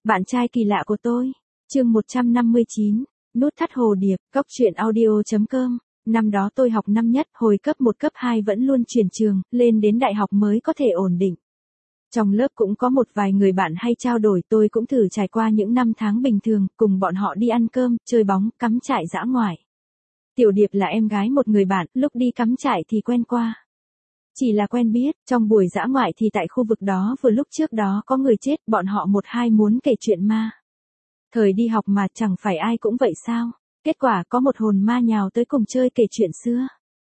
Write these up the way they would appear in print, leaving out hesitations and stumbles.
Bạn trai kỳ lạ của tôi. Chương 159. Nút thắt hồ điệp. Cóc truyện audio.com. Năm đó tôi học năm nhất, hồi cấp 1 cấp 2 vẫn luôn chuyển trường, lên đến đại học mới có thể ổn định. Trong lớp cũng có một vài người bạn hay trao đổi, tôi cũng thử trải qua những năm tháng bình thường, cùng bọn họ đi ăn cơm, chơi bóng, cắm trại dã ngoại. Tiểu Điệp là em gái một người bạn, lúc đi cắm trại thì quen qua. Chỉ là quen biết, trong buổi dã ngoại thì tại khu vực đó vừa lúc trước đó có người chết, bọn họ một hai muốn kể chuyện ma. Thời đi học mà chẳng phải ai cũng vậy sao? Kết quả có một hồn ma nhào tới cùng chơi kể chuyện xưa.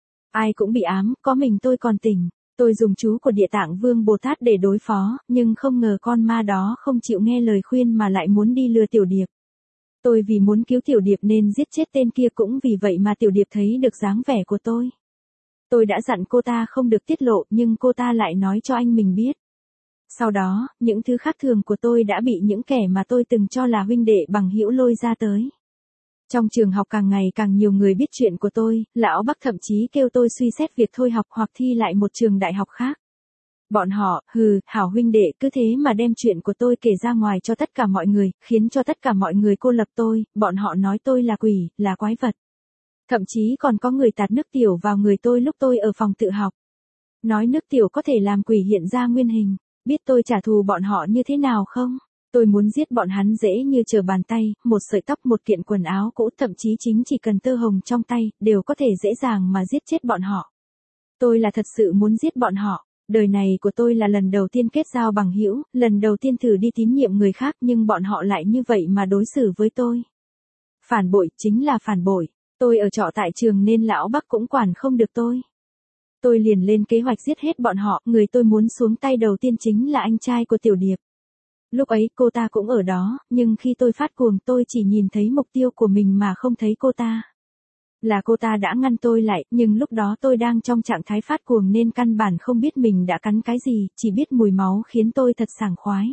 Ai cũng bị ám, có mình tôi còn tỉnh. Tôi dùng chú của Địa Tạng Vương Bồ Tát để đối phó, nhưng không ngờ con ma đó không chịu nghe lời khuyên mà lại muốn đi lừa Tiểu Điệp. Tôi vì muốn cứu Tiểu Điệp nên giết chết tên kia, cũng vì vậy mà Tiểu Điệp thấy được dáng vẻ của tôi. Tôi đã dặn cô ta không được tiết lộ, nhưng cô ta lại nói cho anh mình biết. Sau đó, những thứ khác thường của tôi đã bị những kẻ mà tôi từng cho là huynh đệ bằng hữu lôi ra tới. Trong trường học càng ngày càng nhiều người biết chuyện của tôi, lão Bắc thậm chí kêu tôi suy xét việc thôi học hoặc thi lại một trường đại học khác. Bọn họ, hảo huynh đệ, cứ thế mà đem chuyện của tôi kể ra ngoài cho tất cả mọi người, khiến cho tất cả mọi người cô lập tôi, bọn họ nói tôi là quỷ, là quái vật. Thậm chí còn có người tạt nước tiểu vào người tôi lúc tôi ở phòng tự học. Nói nước tiểu có thể làm quỷ hiện ra nguyên hình. Biết tôi trả thù bọn họ như thế nào không? Tôi muốn giết bọn hắn dễ như trở bàn tay, một sợi tóc, một kiện quần áo cũ, thậm chí chính chỉ cần tơ hồng trong tay, đều có thể dễ dàng mà giết chết bọn họ. Tôi là thật sự muốn giết bọn họ. Đời này của tôi là lần đầu tiên kết giao bằng hữu, lần đầu tiên thử đi tín nhiệm người khác, nhưng bọn họ lại như vậy mà đối xử với tôi. Phản bội, chính là phản bội. Tôi ở trọ tại trường nên lão Bắc cũng quản không được tôi. Tôi liền lên kế hoạch giết hết bọn họ, người tôi muốn xuống tay đầu tiên chính là anh trai của Tiểu Điệp. Lúc ấy cô ta cũng ở đó, nhưng khi tôi phát cuồng tôi chỉ nhìn thấy mục tiêu của mình mà không thấy cô ta. Là cô ta đã ngăn tôi lại, nhưng lúc đó tôi đang trong trạng thái phát cuồng nên căn bản không biết mình đã cắn cái gì, chỉ biết mùi máu khiến tôi thật sảng khoái.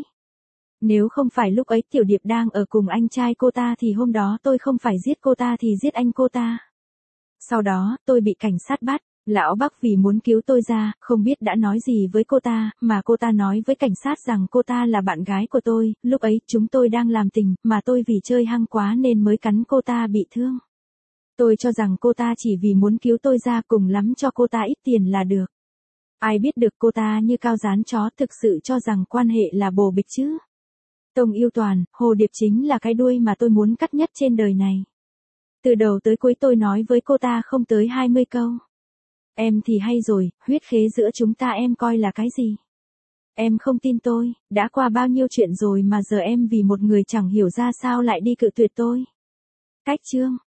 Nếu không phải lúc ấy Tiểu Điệp đang ở cùng anh trai cô ta thì hôm đó tôi không phải giết cô ta thì giết anh cô ta. Sau đó, tôi bị cảnh sát bắt. Lão Bắc vì muốn cứu tôi ra, không biết đã nói gì với cô ta, mà cô ta nói với cảnh sát rằng cô ta là bạn gái của tôi, lúc ấy chúng tôi đang làm tình, mà tôi vì chơi hăng quá nên mới cắn cô ta bị thương. Tôi cho rằng cô ta chỉ vì muốn cứu tôi ra, cùng lắm cho cô ta ít tiền là được. Ai biết được cô ta như cao dán chó, thực sự cho rằng quan hệ là bồ bịch chứ. Tông yêu toàn, hồ điệp chính là cái đuôi mà tôi muốn cắt nhất trên đời này. Từ đầu tới cuối tôi nói với cô ta không tới 20 câu. Em thì hay rồi, huyết khế giữa chúng ta em coi là cái gì? Em không tin tôi, đã qua bao nhiêu chuyện rồi mà giờ em vì một người chẳng hiểu ra sao lại đi cự tuyệt tôi. Cách chương.